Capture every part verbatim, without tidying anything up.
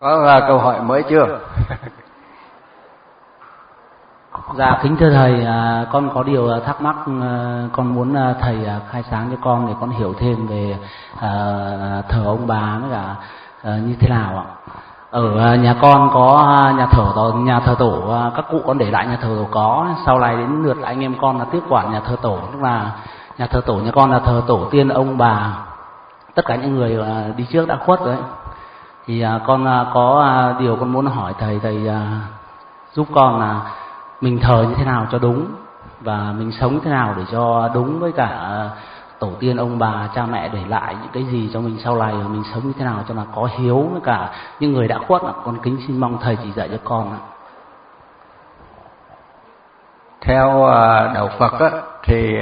Có câu hỏi mới chưa? Dạ kính thưa thầy, à, con có điều thắc mắc, à, con muốn à, thầy à, khai sáng cho con để con hiểu thêm về à, thờ ông bà với cả à, như thế nào ạ. Ở à, nhà con có nhà thờ tổ, nhà thờ tổ à, các cụ con để lại nhà thờ tổ có, sau này đến lượt anh em con là tiếp quản nhà thờ tổ, tức là nhà thờ tổ nhà con là thờ tổ tiên ông bà, tất cả những người à, đi trước đã khuất rồi. Thì à, con à, có à, điều con muốn hỏi thầy, thầy à, giúp con là mình thờ như thế nào cho đúng và mình sống thế nào để cho đúng với cả tổ tiên ông bà cha mẹ để lại những cái gì cho mình sau này, và mình sống như thế nào cho là có hiếu với cả những người đã khuất. Là con kính xin mong thầy chỉ dạy cho con. Theo đạo Phật á, thì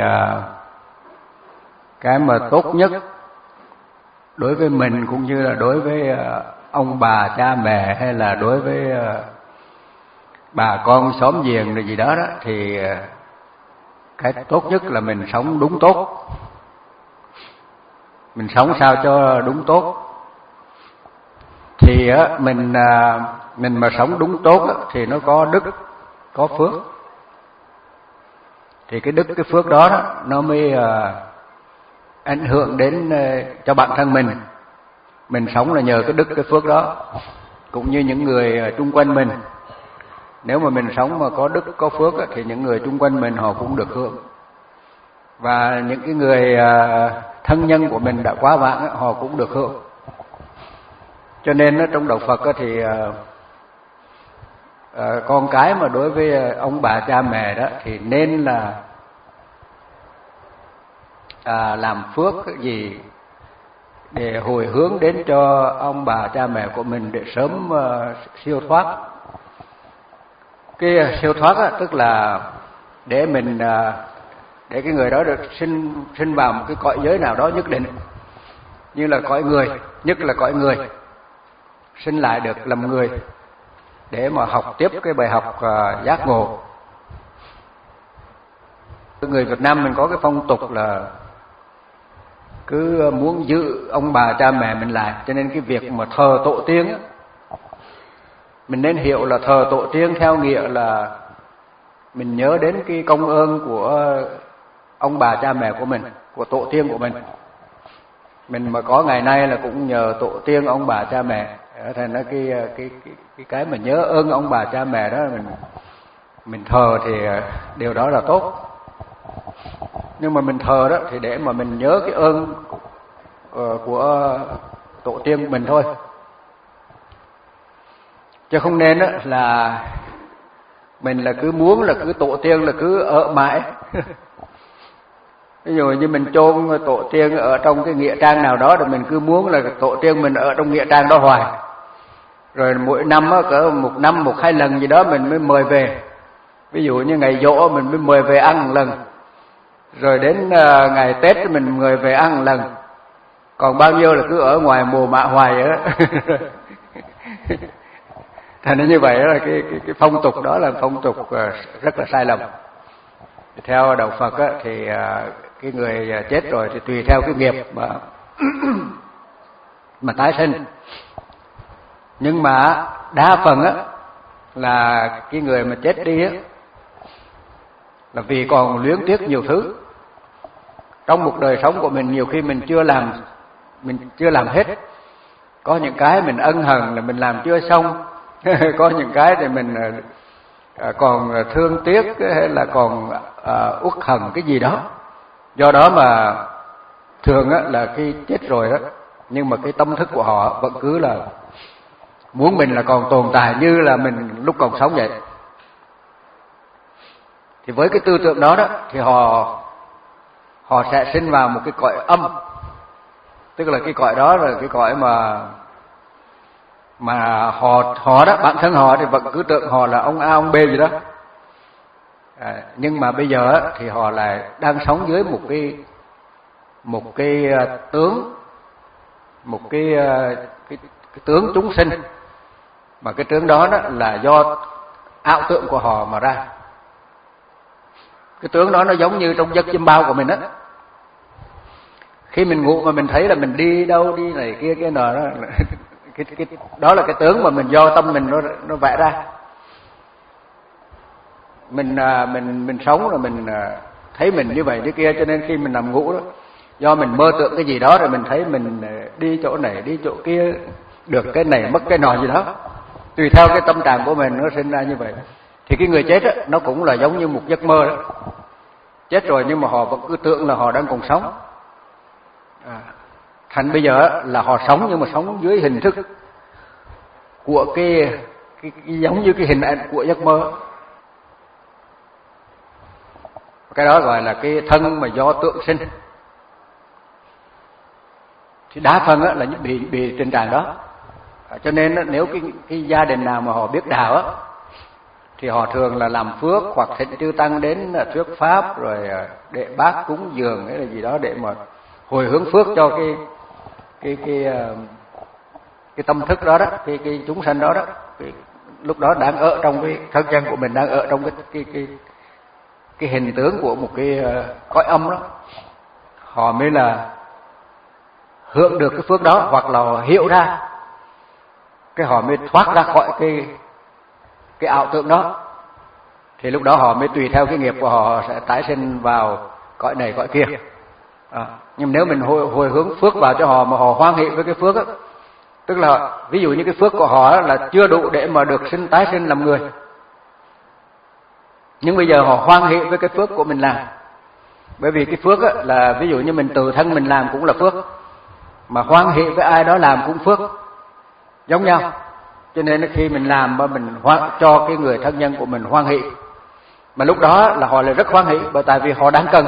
cái mà tốt nhất đối với mình cũng như là đối với ông bà cha mẹ hay là đối với bà con xóm giềng rồi gì đó đó, thì cái tốt nhất là mình sống đúng tốt. Mình sống sao cho đúng tốt. Thì á, mình mình mà sống đúng tốt á, thì nó có đức, có phước. Thì cái đức, cái phước đó, đó nó mới ảnh hưởng đến cho bản thân mình. Mình sống là nhờ cái đức, cái phước đó, cũng như những người chung quanh mình. Nếu mà mình sống mà có đức, có phước á, thì những người chung quanh mình họ cũng được hưởng. Và những cái người thân nhân của mình đã quá vãng á, họ cũng được hưởng. Cho nên á, trong đạo Phật á, thì à, con cái mà đối với ông bà cha mẹ đó thì nên là à, làm phước cái gì để hồi hướng đến cho ông bà cha mẹ của mình để sớm uh, siêu thoát. Cái siêu thoát á, tức là để mình uh, để cái người đó được sinh sinh vào một cái cõi giới nào đó nhất định, như là cõi người, nhất là cõi người, sinh lại được làm người để mà học tiếp cái bài học uh, giác ngộ. Người Việt Nam mình có cái phong tục là cứ muốn giữ ông bà cha mẹ mình lại, cho nên cái việc mà thờ tổ tiên á, mình nên hiểu là thờ tổ tiên theo nghĩa là mình nhớ đến cái công ơn của ông bà cha mẹ của mình, của tổ tiên của mình. Mình mà có ngày nay là cũng nhờ tổ tiên ông bà cha mẹ. Thành ra cái cái cái cái cái mà nhớ ơn ông bà cha mẹ đó mình mình thờ thì điều đó là tốt. Nhưng mà mình thờ đó thì để mà mình nhớ cái ơn của tổ tiên của mình thôi, chứ không nên đó là mình là cứ muốn là cứ tổ tiên là cứ ở mãi. Ví dụ như mình chôn tổ tiên ở trong cái nghĩa trang nào đó, rồi mình cứ muốn là tổ tiên mình ở trong nghĩa trang đó hoài. Rồi mỗi năm á, cỡ một năm một hai lần gì đó mình mới mời về. Ví dụ như ngày giỗ mình mới mời về ăn một lần, rồi đến uh, ngày Tết mình mời về ăn một lần. Còn bao nhiêu là cứ ở ngoài mồ mạ hoài đó. Thành ra như vậy là cái, cái, cái phong tục đó là phong tục uh, rất là sai lầm. Theo đạo Phật á, thì uh, cái người chết rồi thì tùy theo cái nghiệp mà mà tái sinh. Nhưng mà đa phần á là cái người mà chết đi á là vì còn luyến tiếc nhiều thứ. Trong một đời sống của mình nhiều khi mình chưa làm mình chưa làm hết. Có những cái mình ân hận là mình làm chưa xong. Có những cái thì mình còn thương tiếc hay là còn uh, uất hận cái gì đó. Do đó mà thường á là khi chết rồi á, nhưng mà cái tâm thức của họ vẫn cứ là muốn mình là còn tồn tại như là mình lúc còn sống vậy. Thì với cái tư tưởng đó đó thì họ họ sẽ sinh vào một cái cõi âm. Tức là cái cõi đó là cái cõi mà mà họ họ đó, bản thân họ thì vẫn cứ tưởng họ là ông A ông B gì đó. À, nhưng mà bây giờ á, thì họ lại đang sống dưới một cái một cái tướng một cái cái, cái tướng chúng sinh, mà cái tướng đó, đó là do ảo tưởng của họ mà ra. Cái tướng đó nó giống như trong giấc chiêm bao của mình á. Khi mình ngủ mà mình thấy là mình đi đâu đi này kia kia nọ đó, cái cái đó là cái tướng mà mình do tâm mình nó nó vẽ ra. Mình mình mình sống là mình thấy mình như vậy như kia, cho nên khi mình nằm ngủ đó, do mình mơ tưởng cái gì đó rồi mình thấy mình đi chỗ này đi chỗ kia, được cái này mất cái nọ gì đó, tùy theo cái tâm trạng của mình nó sinh ra như vậy. Thì cái người chết đó, nó cũng là giống như một giấc mơ đó, chết rồi nhưng mà họ vẫn cứ tưởng là họ đang còn sống. À, thành bây giờ là họ sống nhưng mà sống dưới hình thức của cái, cái, cái giống như cái hình ảnh của giấc mơ. Cái đó gọi là cái thân mà do tượng sinh. Thì đa phần á, là bị bị tình trạng đó. À, cho nên á, nếu cái, cái gia đình nào mà họ biết đạo á, thì họ thường là làm phước hoặc thỉnh chư tăng đến thuyết pháp rồi để bác cúng dường hay là gì đó để mà hồi hướng phước cho cái cái cái cái, cái tâm thức đó đó, cái cái chúng sanh đó đó, cái, lúc đó đang ở trong cái thân nhân của mình, đang ở trong cái cái cái cái hình tướng của một cái cõi âm đó, họ mới là hưởng được cái phước đó, hoặc là họ hiểu ra cái họ mới thoát ra khỏi cái cái ảo tưởng đó. Thì lúc đó họ mới tùy theo cái nghiệp của họ, họ sẽ tái sinh vào cõi này cõi kia. À, nhưng nếu mình hồi, hồi hướng phước vào cho họ mà họ hoan hỷ với cái phước á, tức là ví dụ như cái phước của họ là chưa đủ để mà được sinh tái sinh làm người, nhưng bây giờ họ hoan hỷ với cái phước của mình làm. Bởi vì cái phước á, là ví dụ như mình tự thân mình làm cũng là phước, mà hoan hỷ với ai đó làm cũng phước, giống nhau. Cho nên khi mình làm mà mình hoan, cho cái người thân nhân của mình hoan hỷ, mà lúc đó là họ lại rất hoan hỷ, bởi tại vì họ đang cần,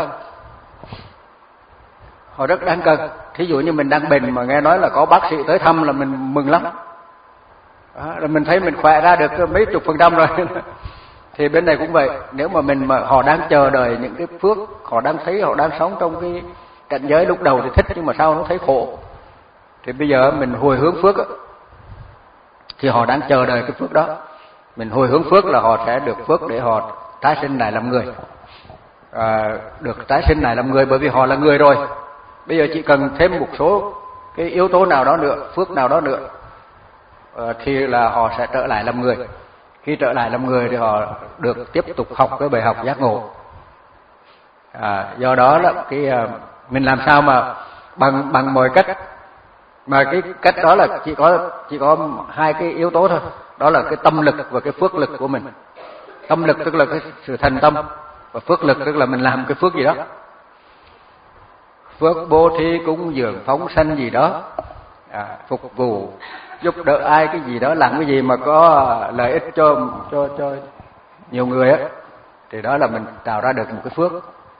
họ rất đáng cần. Thí dụ như mình đang bệnh mà nghe nói là có bác sĩ tới thăm là mình mừng lắm. Đó, là mình thấy mình khỏe ra được mấy chục phần trăm rồi. Thì bên này cũng vậy, nếu mà mình mà họ đang chờ đợi những cái phước, họ đang thấy họ đang sống trong cái cảnh giới lúc đầu thì thích, nhưng mà sau nó thấy khổ, thì bây giờ mình hồi hướng phước á, thì họ đang chờ đợi cái phước đó. Mình hồi hướng phước là họ sẽ được phước để họ tái sinh lại làm người, à, được tái sinh lại làm người, bởi vì họ là người rồi. Bây giờ chỉ cần thêm một số cái yếu tố nào đó nữa, phước nào đó nữa, à, thì là họ sẽ trở lại làm người. Khi trở lại làm người thì họ được tiếp tục học cái bài học giác ngộ. À, do đó là cái mình làm sao mà bằng bằng mọi cách, mà cái cách đó là chỉ có chỉ có hai cái yếu tố thôi, đó là cái tâm lực và cái phước lực của mình. Tâm lực tức là cái sự thành tâm, và phước lực tức là mình làm cái phước gì đó, phước bố thí cúng dường phóng sanh gì đó, à, phục vụ giúp đỡ ai cái gì đó, làm cái gì mà có lợi ích cho cho cho nhiều người á, thì đó là mình tạo ra được một cái phước.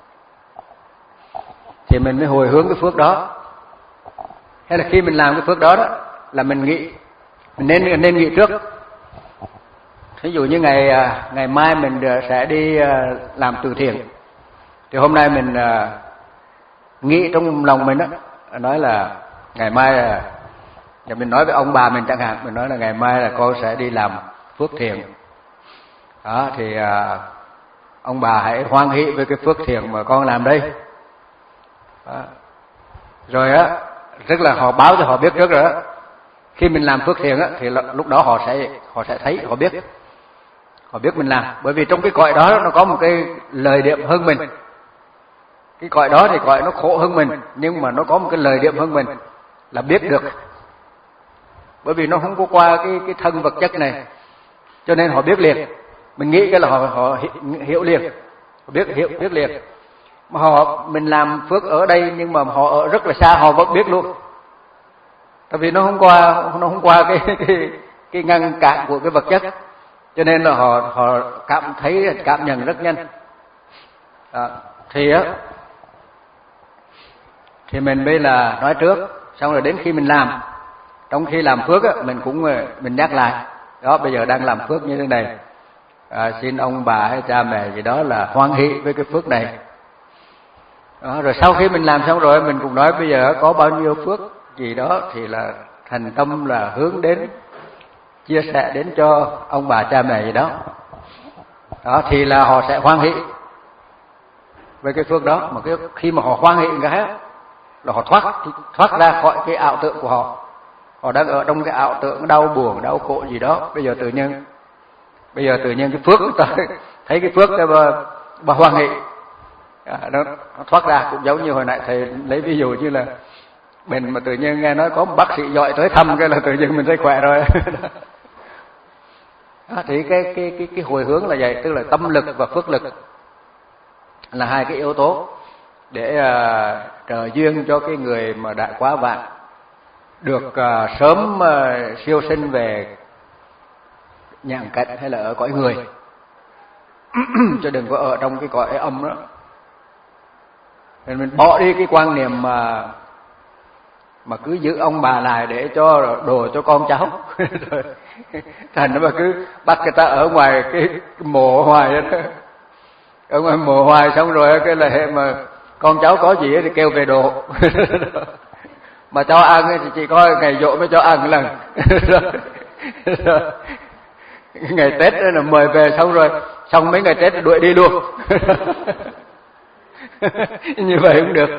Thì mình mới hồi hướng cái phước đó. Hay là khi mình làm cái phước đó đó là mình nghĩ, mình nên nên nghĩ trước. Ví dụ như ngày ngày mai mình sẽ đi làm từ thiện, thì hôm nay mình nghĩ trong lòng mình đó, nói là ngày mai, và mình nói với ông bà mình chẳng hạn, mình nói là ngày mai là con sẽ đi làm phước thiện. Đó thì à, ông bà hãy hoan hỷ với cái phước thiện mà con làm đây. Đó. Rồi á, tức là họ báo cho họ biết trước rồi đó. Khi mình làm phước thiện á, thì lúc đó họ sẽ họ sẽ thấy, họ biết, họ biết mình làm. Bởi vì trong cái cõi đó nó có một cái lời điểm hơn mình. Cái cõi đó thì cõi nó khổ hơn mình, nhưng mà nó có một cái lời điểm hơn mình là biết được. Bởi vì nó không có qua cái cái thân vật chất này, cho nên họ biết liền. Mình nghĩ cái là họ họ hiểu liền, họ biết hiểu biết liền. Mà họ mình làm phước ở đây nhưng mà họ ở rất là xa, họ vẫn biết luôn. Tại vì nó không qua nó không qua cái cái cái ngăn cản của cái vật chất, cho nên là họ họ cảm thấy cảm nhận rất nhanh. À, thì á thì mình mới là nói trước, xong rồi đến khi mình làm, trong khi làm phước á, mình cũng mình nhắc lại đó, bây giờ đang làm phước như thế này, à, xin ông bà hay cha mẹ gì đó là hoan hỷ với cái phước này. Đó, rồi sau khi mình làm xong rồi mình cũng nói bây giờ có bao nhiêu phước gì đó thì là thành tâm là hướng đến chia sẻ đến cho ông bà cha mẹ gì đó. Đó thì là họ sẽ hoan hỷ với cái phước đó. Mà cái khi mà họ hoan hỷ cái là họ thoát thoát ra khỏi cái ảo tưởng của họ, họ đang ở trong cái ảo tưởng đau buồn đau khổ gì đó. Bây giờ tự nhiên bây giờ tự nhiên cái phước ta thấy cái phước cái bà, bà hoan hỷ, à, nó, nó thoát ra. Cũng giống như hồi nãy thầy lấy ví dụ như là mình mà tự nhiên nghe nói có một bác sĩ giỏi tới thăm cái là tự nhiên mình thấy khỏe rồi. À, thì cái cái cái cái hồi hướng là vậy, tức là tâm lực và phước lực là hai cái yếu tố để uh, trợ duyên cho cái người mà đã quá vạn được uh, sớm uh, siêu sinh về nhàn cảnh hay là ở cõi người. Chứ đừng có ở trong cái cõi âm đó. Nên mình bỏ đi cái quan niệm mà mà cứ giữ ông bà lại để cho đồ cho con cháu. Thành nó mà cứ bắt người ta ở ngoài cái, cái mộ hoài đó. Ở ngoài mộ hoài xong rồi cái là hệ mà con cháu có gì thì kêu về đồ. Mà cho ăn thì chỉ có ngày giỗ mới cho ăn lần. Ngày Tết là mời về xong rồi, xong mấy ngày Tết đuổi đi luôn. Như vậy cũng được.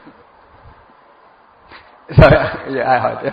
Rồi, giờ ai hỏi tiếp?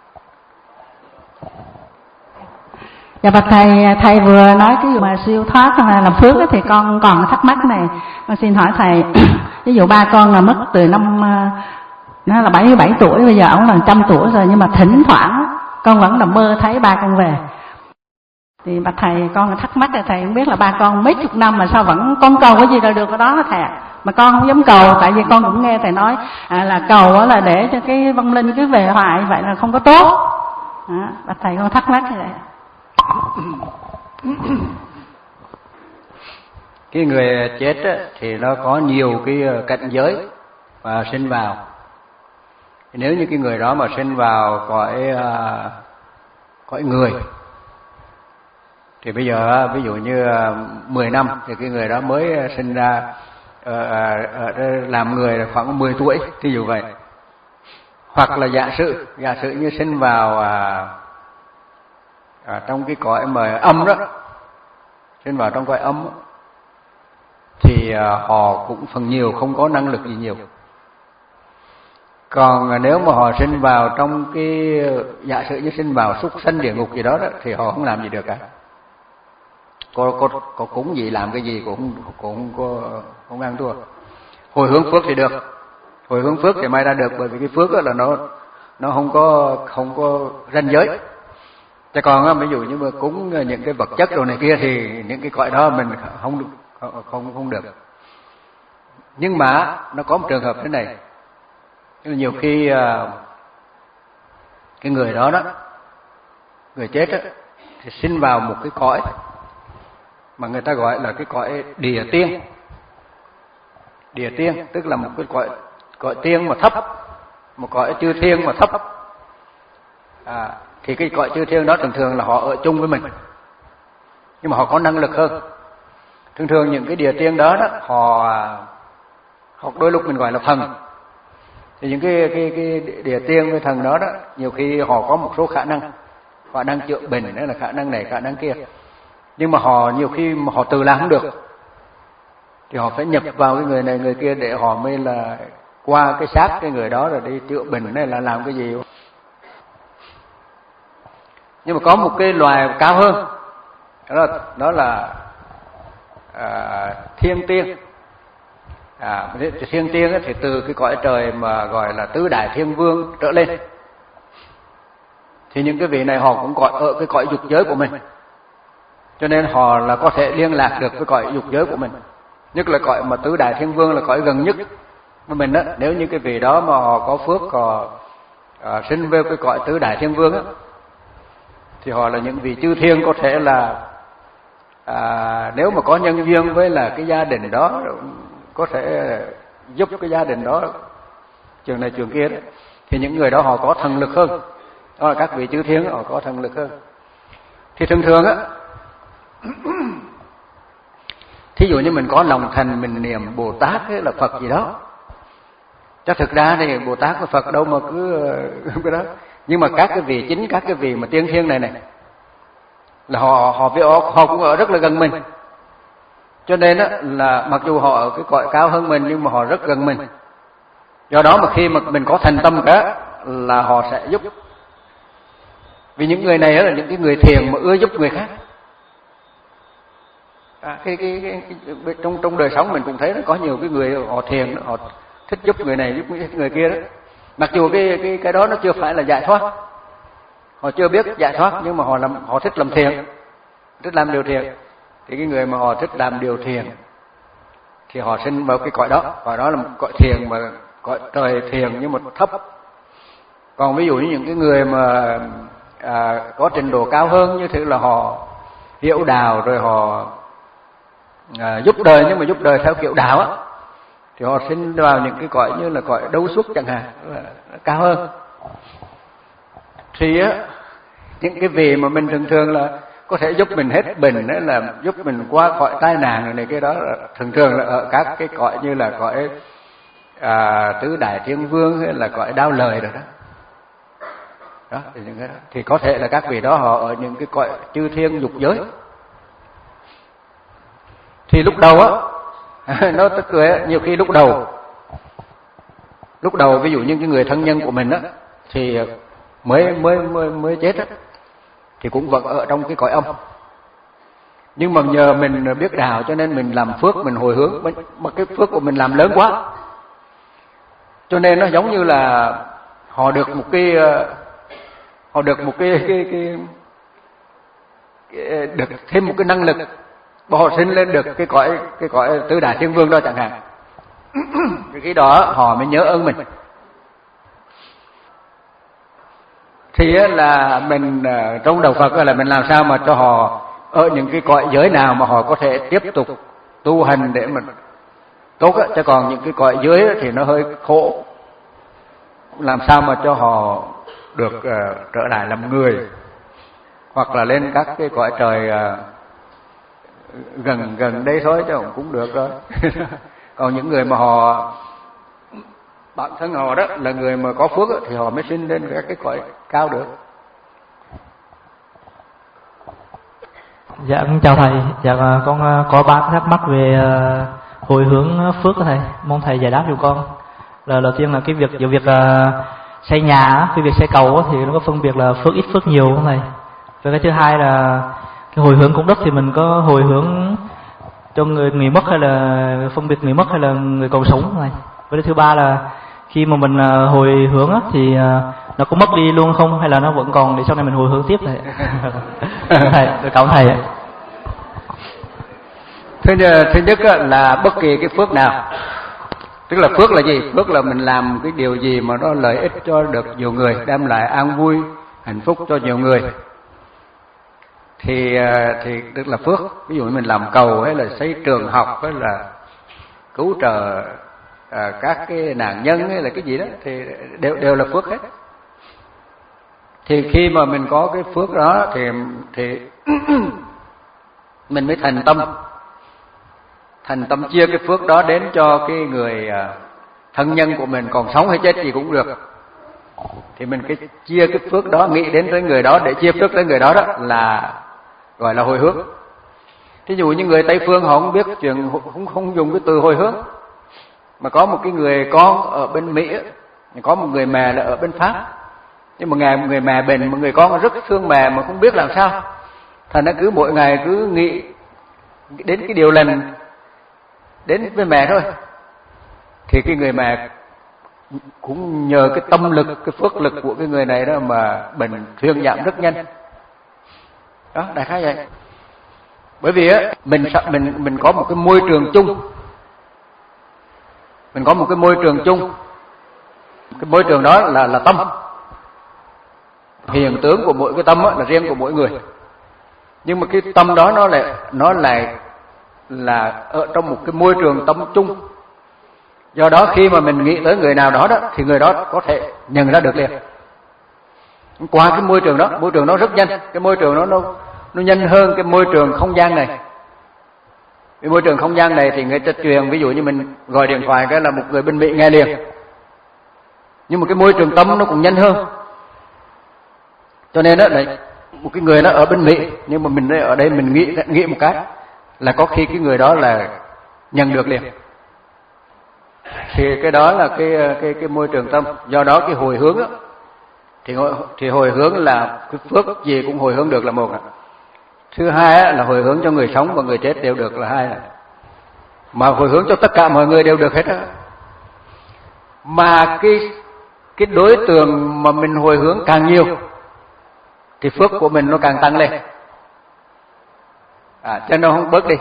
Dạ bạch thầy, thầy vừa nói cái vụ mà siêu thoát hay làm phước thì con còn thắc mắc này, con xin hỏi thầy. Ví dụ ba con là mất từ năm nó là bảy mươi bảy tuổi, bây giờ ông là trăm tuổi rồi, nhưng mà thỉnh thoảng con vẫn nằm mơ thấy ba con về. Thì bạch thầy, con thắc mắc là thầy không biết là ba con mấy chục năm mà sao vẫn con cầu cái gì đâu được cái đó đó thầy ạ. Mà con không dám cầu, tại vì con cũng nghe thầy nói à, là cầu là để cho cái vong linh cứ về hoài, vậy là không có tốt. À, bạch thầy con thắc mắc như vậy. Cái người chết thì nó có nhiều cái cảnh giới và sinh vào. Nếu như cái người đó mà sinh vào cõi cõi người thì bây giờ ví dụ như mười năm thì cái người đó mới sinh ra làm người là khoảng mười tuổi, thí dụ vậy. Hoặc là giả sử giả sử như sinh vào à, à, trong cái cõi mà âm đó, sinh vào trong cõi âm đó, thì à, họ cũng phần nhiều không có năng lực gì nhiều. Còn nếu mà họ sinh vào trong cái giả sử như sinh vào súc sanh địa ngục gì đó, đó thì họ không làm gì được cả. Có có có cúng gì làm cái gì cũng cũng có không ăn thua. Hồi hướng phước thì được, hồi hướng phước thì may ra được, bởi vì cái phước đó là nó nó không có không có ranh giới. Chứ còn ví dụ như mà cúng những cái vật chất đồ này kia thì những cái cõi đó mình không không không được. Nhưng mà nó có một trường hợp thế này, nhiều khi cái người đó đó, người chết đó, thì sinh vào một cái cõi mà người ta gọi là cái cõi địa tiên. Địa tiên tức là một cái cõi cõi tiên mà thấp, một cõi chư thiên mà thấp. À, thì cái cõi chư thiên đó thường thường là họ ở chung với mình, nhưng mà họ có năng lực hơn. Thường thường những cái địa tiên đó, đó họ họ đôi lúc mình gọi là thần. Thì những cái cái cái địa tiên với thần đó đó, nhiều khi họ có một số khả năng, khả năng chữa bệnh, đó là khả năng này khả năng kia. Nhưng mà họ nhiều khi mà họ tự làm không được, thì họ phải nhập vào cái người này người kia để họ mới là qua cái xác cái người đó rồi đi chữa bệnh hay là làm cái gì. Nhưng mà có một cái loài cao hơn, đó là, đó là à, thiên tiên. À, thiên tiên thì từ cái cõi trời mà gọi là tứ đại thiên vương trở lên. Thì những cái vị này họ cũng gọi ở cái cõi dục giới của mình, cho nên họ là có thể liên lạc được với cõi dục giới của mình. Nhất là cõi mà tứ đại thiên vương là cõi gần nhất với mình đó. Nếu như cái vị đó mà họ có phước họ à, sinh về cái cõi tứ đại thiên vương á, thì họ là những vị chư thiên có thể là à, nếu mà có nhân duyên với là cái gia đình đó, có thể giúp cái gia đình đó trường này trường kia đấy, thì những người đó họ có thần lực hơn. Đó là các vị chư thiên họ có thần lực hơn. Thì thường thường á, thí dụ như mình có lòng thành, mình niệm Bồ Tát hay là Phật gì đó, chắc thực ra thì Bồ Tát và Phật đâu mà cứ cái đó. Nhưng mà các cái vị chính, các cái vị mà tiên thiên này này là họ họ với họ, họ cũng ở rất là gần mình. Cho nên á là mặc dù họ ở cái cõi cao hơn mình nhưng mà họ rất gần mình. Do đó mà khi mà mình có thành tâm cả là họ sẽ giúp Vì những người này là những cái người thiền mà ưa giúp người khác. À, cái, cái, cái, cái, trong trong đời sống mình cũng thấy là có nhiều cái người họ thiền, họ thích giúp người này giúp người kia đó. Mặc dù cái cái cái đó nó chưa phải là giải thoát, họ chưa biết giải thoát, nhưng mà họ làm họ thích làm thiền, thích làm điều thiền. Thì cái người mà họ thích làm điều thiền thì họ sinh vào cái cõi đó, cõi đó là một cõi thiền mà cõi trời thiền nhưng mà thấp. Còn ví dụ như những cái người mà à, có trình độ cao hơn, như thế là họ hiểu đạo rồi họ à, giúp đời, nhưng mà giúp đời theo kiểu đạo á, thì họ sinh vào những cái cõi như là cõi đấu xuất chẳng hạn, là cao hơn. Thì á, những cái vị mà mình thường thường là có thể giúp mình hết bệnh, đấy là giúp mình qua cõi tai nạn rồi này, cái đó là thường thường là ở các cái cõi như là cõi à, tứ đại thiên vương hay là cõi đao lời rồi đó. Đó, thì, những cái đó. Thì có thể là các vị đó họ ở những cái cõi chư thiên dục giới. Thì lúc đầu á, nó tức cười, nhiều khi lúc đầu, lúc đầu ví dụ như cái người thân nhân của mình á, thì mới mới mới mới chết á, thì cũng vẫn ở trong cái cõi âm. Nhưng mà nhờ mình biết đạo cho nên mình làm phước, mình hồi hướng, mà cái phước của mình làm lớn quá, cho nên nó giống như là họ được một cái họ được một cái cái, cái, cái được thêm một cái năng lực, và họ sinh lên được cái cõi cái cõi tứ đại thiên vương đó chẳng hạn. Thì cái đó họ mới nhớ ơn mình. Thì là mình trong đạo Phật là mình làm sao mà cho họ ở những cái cõi giới nào mà họ có thể tiếp tục tu hành để mà tốt á, chứ còn những cái cõi dưới thì nó hơi khổ. Làm sao mà cho họ được uh, trở lại làm người, hoặc là lên các cái cõi trời uh, gần gần đây thôi chứ cũng được rồi. Còn những người mà họ bản thân họ đó là người mà có phước đó, thì họ mới sinh lên các cái cõi cao được. Dạ chào thầy, dạ con có ba thắc mắc về hồi hướng phước đó thầy, mong thầy giải đáp cho con. Là đầu tiên là cái việc việc xây nhà, cái việc xây cầu thì nó có phân biệt là phước ít phước nhiều không thầy? Và cái thứ hai là cái hồi hướng công đức thì mình có hồi hướng cho người người mất hay là phân biệt người mất hay là người còn sống không thầy? Và cái thứ ba là khi mà mình hồi hướng á, thì nó có mất đi luôn không hay là nó vẫn còn để sau này mình hồi hướng tiếp thầy? Thầy, tôi cảm ơn thầy ạ. Thứ, thứ nhất là bất kỳ cái phước nào, tức là phước là gì? Phước là mình làm cái điều gì mà nó lợi ích cho được nhiều người, đem lại an vui, hạnh phúc cho nhiều người, thì thì tức là phước. Ví dụ như mình làm cầu hay là xây trường học hay là cứu trợ à, các cái nạn nhân hay là cái gì đó thì đều đều là phước hết. Thì khi mà mình có cái phước đó thì thì mình mới thành tâm, thành tâm chia cái phước đó đến cho cái người thân nhân của mình, còn sống hay chết gì cũng được. Thì mình cái chia cái phước đó, nghĩ đến tới người đó để chia phước tới người đó, đó là gọi là hồi hướng. Thí dụ như người Tây phương họ không biết chuyện, không không dùng cái từ hồi hướng, mà có một cái người con ở bên Mỹ, có một người mẹ là ở bên Pháp, nhưng mà ngày một người mẹ bệnh, một người con rất thương mẹ mà không biết làm sao, thành ra cứ mỗi ngày cứ nghĩ đến cái điều lành đến với mẹ thôi. Thì cái người mẹ cũng nhờ cái tâm lực, cái phước lực của cái người này đó mà bệnh thuyên giảm rất nhanh. Đó, đại khái vậy. Bởi vì á mình mình mình có một cái môi trường chung, mình có một cái môi trường chung, cái môi trường đó là là tâm. Hiện tướng của mỗi cái tâm á là riêng của mỗi người, nhưng mà cái tâm đó nó lại nó lại là ở trong một cái môi trường tâm chung. Do đó khi mà mình nghĩ tới người nào đó đó thì người đó có thể nhận ra được liền qua cái môi trường đó. Môi trường đó rất nhanh, cái môi trường đó nó nó nhanh hơn cái môi trường không gian này. Cái môi trường không gian này thì người ta truyền, ví dụ như mình gọi điện thoại cái là một người bên Mỹ nghe liền, nhưng mà cái môi trường tâm nó cũng nhanh hơn. Cho nên đó là một cái người nó ở bên Mỹ, nhưng mà mình ở đây mình nghĩ nghĩ một cái là có khi cái người đó là nhận được liền. Thì cái đó là cái cái cái môi trường tâm. Do đó cái hồi hướng đó, thì hồi, thì hồi hướng là cái phước gì cũng hồi hướng được là một. Thứ hai là hồi hướng cho người sống và người chết đều được là hai. Mà hồi hướng cho tất cả mọi người đều được hết á. Mà cái cái đối tượng mà mình hồi hướng càng nhiều thì phước của mình nó càng tăng lên. À, cho nó không bớt đi.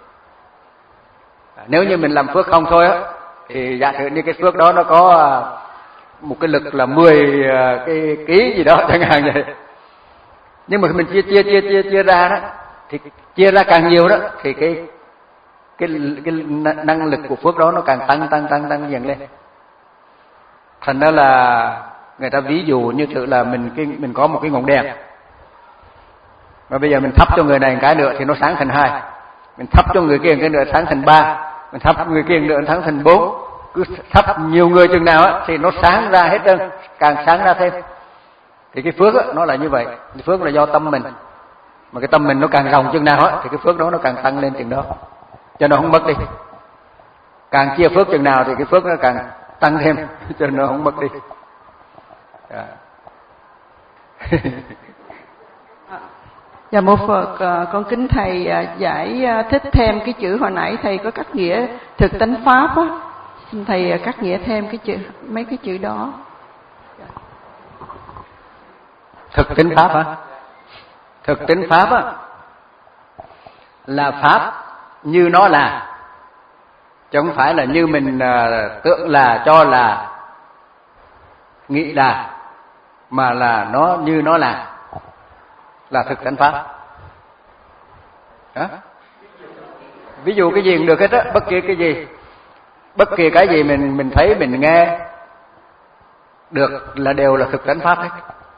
À, nếu như mình làm phước không thôi á, thì giả sử như cái phước đó nó có một cái lực là mười cái ký gì đó chẳng hạn vậy. Nhưng mà mình chia chia chia chia chia ra đó, thì chia ra càng nhiều đó, thì cái cái cái năng lực của phước đó nó càng tăng tăng tăng tăng dần lên. Thành ra là người ta ví dụ như tự là mình cái mình có một cái ngọn đèn, và bây giờ mình thắp cho người này một cái nữa thì nó sáng thành hai, mình thắp cho người kia một cái nữa sáng thành ba, mình thắp người kia một nữa sáng thành bốn, cứ thắp nhiều người chừng nào á thì nó sáng ra hết trơn, càng sáng ra thêm. Thì cái phước á, nó là như vậy. Cái phước là do tâm mình, mà cái tâm mình nó càng rộng chừng nào á thì cái phước đó nó càng tăng lên chừng đó, cho nó không mất đi. Càng chia phước chừng nào thì cái phước nó càng tăng thêm, cho nó không mất đi. À. Dạ một Phật, con kính thầy giải thích thêm cái chữ hồi nãy thầy có cắt nghĩa thực tánh pháp á, xin thầy cắt nghĩa thêm cái chữ mấy cái chữ đó. Thực tính pháp hả? Thực tính pháp á là pháp như nó là, chứ không phải là như mình uh, tưởng là, cho là, nghĩ là, mà là nó như nó là, là thực tánh pháp. Đó. Ví dụ cái gì cũng được hết á, bất kỳ cái gì, bất kỳ cái gì mình mình thấy mình nghe được là đều là thực tánh pháp hết.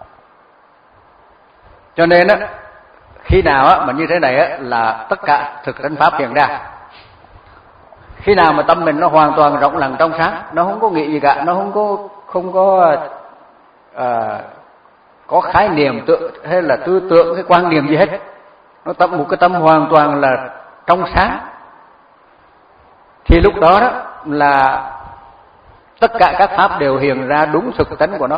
Cho nên á, khi nào á mà như thế này á là tất cả thực tánh pháp hiện ra. Khi nào mà tâm mình nó hoàn toàn rộng lặng trong sáng, nó không có nghĩ gì cả, nó không có không có à, có khái niệm tự hay là tư tưởng cái quan niệm gì hết, nó tâm một cái tâm hoàn toàn là trong sáng, thì lúc đó đó là tất cả các pháp đều hiện ra đúng thực tánh của nó.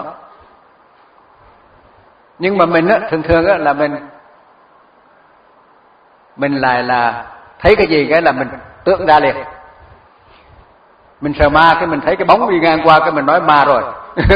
Nhưng mà mình á, thường thường á là mình mình lại là thấy cái gì cái là mình tưởng ra liền. Mình sợ ma cái mình thấy cái bóng đi ngang qua cái mình nói ma rồi.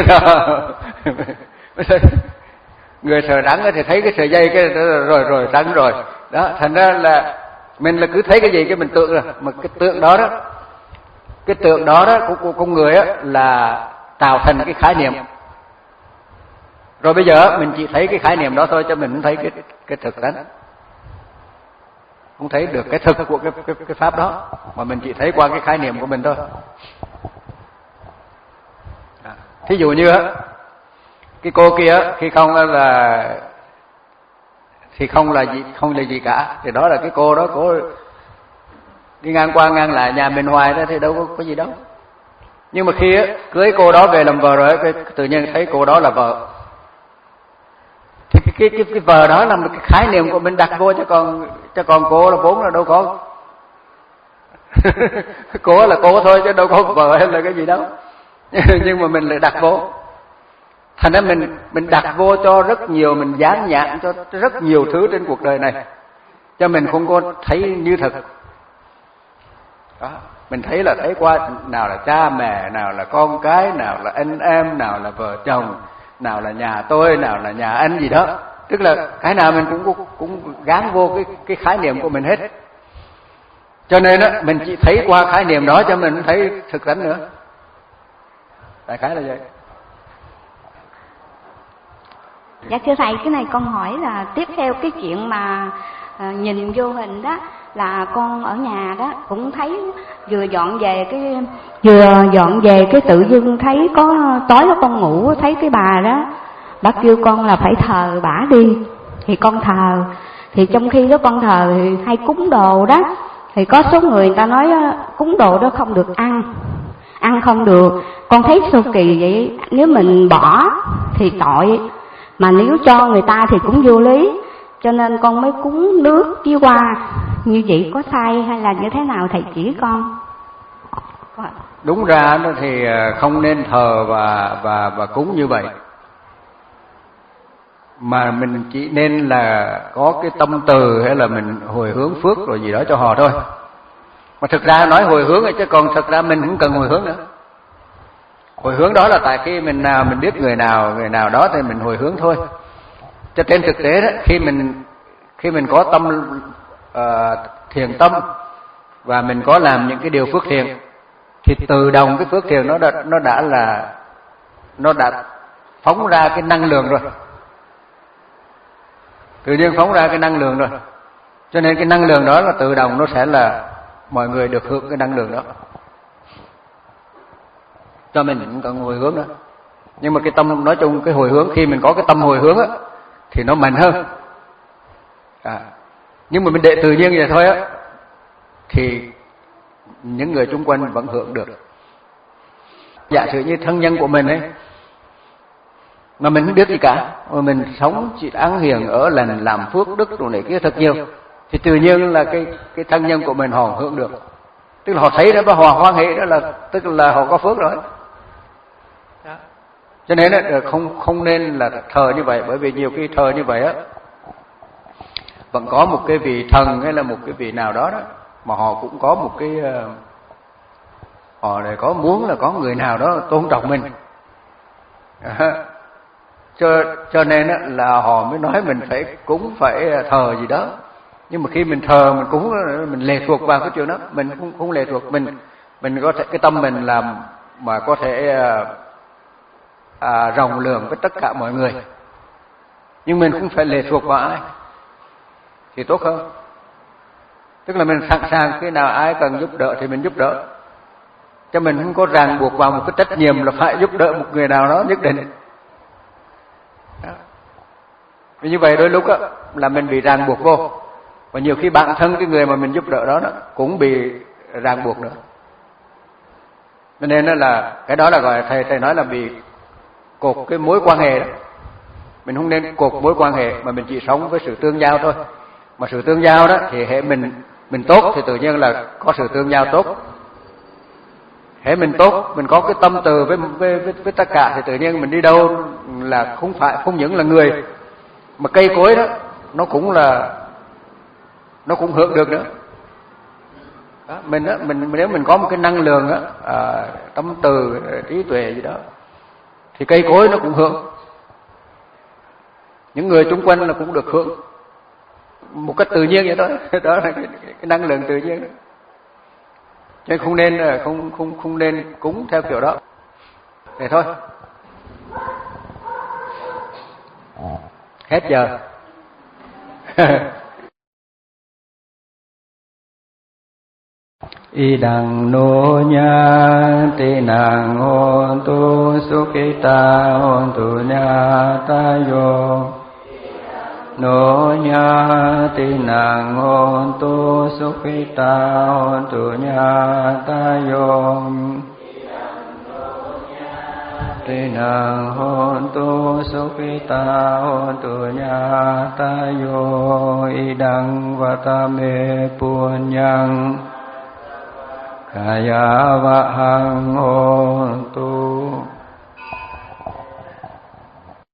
Người sợ rắn thì thấy cái sợi dây cái rồi rồi rắn rồi. Đó, thành ra là mình là cứ thấy cái gì cái mình tưởng rồi, mà cái tượng đó đó, cái tượng đó đó của, của con người á là tạo thành cái khái niệm. Rồi bây giờ mình chỉ thấy cái khái niệm đó thôi, cho mình không thấy cái cái thực tánh, không thấy được cái thực của cái cái cái pháp đó, mà mình chỉ thấy qua cái khái niệm của mình thôi. À, thí dụ như á, cái cô kia khi không là thì không là gì không là gì cả, thì đó là cái cô đó cô đi ngang qua ngang lại nhà mình hoài đó thì đâu có, có gì đâu. Nhưng mà khi á, cưới cô đó về làm vợ rồi, cái, tự nhiên thấy cô đó là vợ, thì cái cái cái, cái vợ đó là một cái khái niệm của mình đặt vô, cho còn cho còn cô là vốn là đâu có. Cô là cô thôi chứ đâu có vợ hay là cái gì đâu. Nhưng mà mình lại đặt vô, thành ra mình mình đặt vô cho rất nhiều, mình dán nhãn cho rất nhiều thứ trên cuộc đời này, cho mình không có thấy như thực. Đó, mình thấy là thấy qua, nào là cha mẹ, nào là con cái, nào là anh em, nào là vợ chồng, nào là nhà tôi, nào là nhà anh gì đó. Tức là cái nào mình cũng cũng gán vô cái cái khái niệm của mình hết. Cho nên á, mình chỉ thấy qua khái niệm đó, cho mình không thấy thực tánh nữa. Đại khái là vậy. Dạ thưa thầy, cái này con hỏi là tiếp theo cái chuyện mà à, nhìn vô hình đó, là con ở nhà đó cũng thấy vừa dọn về cái vừa dọn về cái tự dưng thấy có tối lúc con ngủ thấy cái bà đó, bà kêu con là phải thờ bả đi, thì con thờ. Thì trong khi đó con thờ thì hay cúng đồ đó, thì có số người người ta nói cúng đồ đó không được ăn, ăn không được. Con thấy sao kỳ vậy, nếu mình bỏ thì tội, mà nếu cho người ta thì cũng vô lý, cho nên con mới cúng nước với hoa. Như vậy có sai hay là như thế nào thầy chỉ con? Đúng ra thì không nên thờ và và và cúng như vậy. mà mình chỉ nên là có cái tâm từ hay là mình hồi hướng phước rồi gì đó cho họ thôi. Mà thực ra nói hồi hướng ấy, chứ còn thực ra mình không cần hồi hướng nữa. Hồi hướng đó là tại khi mình nào mình biết người nào người nào đó thì mình hồi hướng thôi. Cho trên thực tế đó, khi mình khi mình có tâm uh, thiện tâm và mình có làm những cái điều phước thiện thì tự động cái phước thiện nó đã, nó đã là nó đã phóng ra cái năng lượng rồi. Tự nhiên phóng ra cái năng lượng rồi. Cho nên cái năng lượng đó là tự động nó sẽ là mọi người được hưởng cái năng lượng đó. Cho mình cũng cần hồi hướng đó. Nhưng mà cái tâm nói chung cái hồi hướng, khi mình có cái tâm hồi hướng á thì nó mạnh hơn. À, nhưng mà mình để tự nhiên vậy thôi á thì những người xung quanh vẫn hưởng được. Giả sử như thân nhân của mình ấy mà mình không biết gì cả, mà mình sống chỉ ăn hiền ở lành làm phước đức đồ này kia thật nhiều thì tự nhiên là cái cái thân nhân của mình họ hưởng được. Tức là họ thấy đó và họ hoan hỷ, đó là tức là họ có phước rồi. Đó. Cho nên là không không nên là thờ như vậy, bởi vì nhiều khi thờ như vậy á vẫn có một cái vị thần hay là một cái vị nào đó đó mà họ cũng có một cái uh, họ này có muốn là có người nào đó tôn trọng mình. À, cho cho nên á là họ mới nói mình phải cúng phải thờ gì đó. Nhưng mà khi mình thờ mình cúng mình lệ thuộc vào cái chuyện đó, mình không không lệ thuộc, mình mình có thể cái tâm mình làm mà có thể à, à, rộng lượng với tất cả mọi người, nhưng mình không phải lệ thuộc vào ai thì tốt hơn. Tức là mình sẵn sàng khi nào ai cần giúp đỡ thì mình giúp đỡ, cho mình không có ràng buộc vào một cái trách nhiệm là phải giúp đỡ một người nào đó nhất định. Đó. Vì như vậy đôi lúc á là mình bị ràng buộc vô, và nhiều khi bản thân cái người mà mình giúp đỡ đó, đó cũng bị ràng buộc nữa. Cho nên đó là cái đó là gọi thầy thầy nói là bị cột cái mối quan hệ đó. Mình không nên cột mối quan hệ mà mình chỉ sống với sự tương giao thôi. Mà sự tương giao đó thì hệ mình mình tốt thì tự nhiên là có sự tương giao tốt. Hệ mình tốt, mình có cái tâm từ với với, với với tất cả thì tự nhiên mình đi đâu là không phải không những là người mà cây cối đó nó cũng là nó cũng hưởng được nữa. Đó, mình đó, mình nếu mình có một cái năng lượng đó, à, tâm từ trí tuệ gì đó thì cây cối nó cũng hưởng, những người xung quanh là cũng được hưởng một cách tự nhiên vậy thôi. Đó là cái, cái, cái năng lượng tự nhiên đó. Cho nên không nên không không không nên cúng theo kiểu đó. Thế thôi. Hết giờ. Idang no nya te nang hontu sukhita hontu nyatayo. No nya te nang hontu sukhita hontu nyatayo. Te nang hontu sukhita hontu nyatayo. Idang vatame punyang kaya vahang hontu.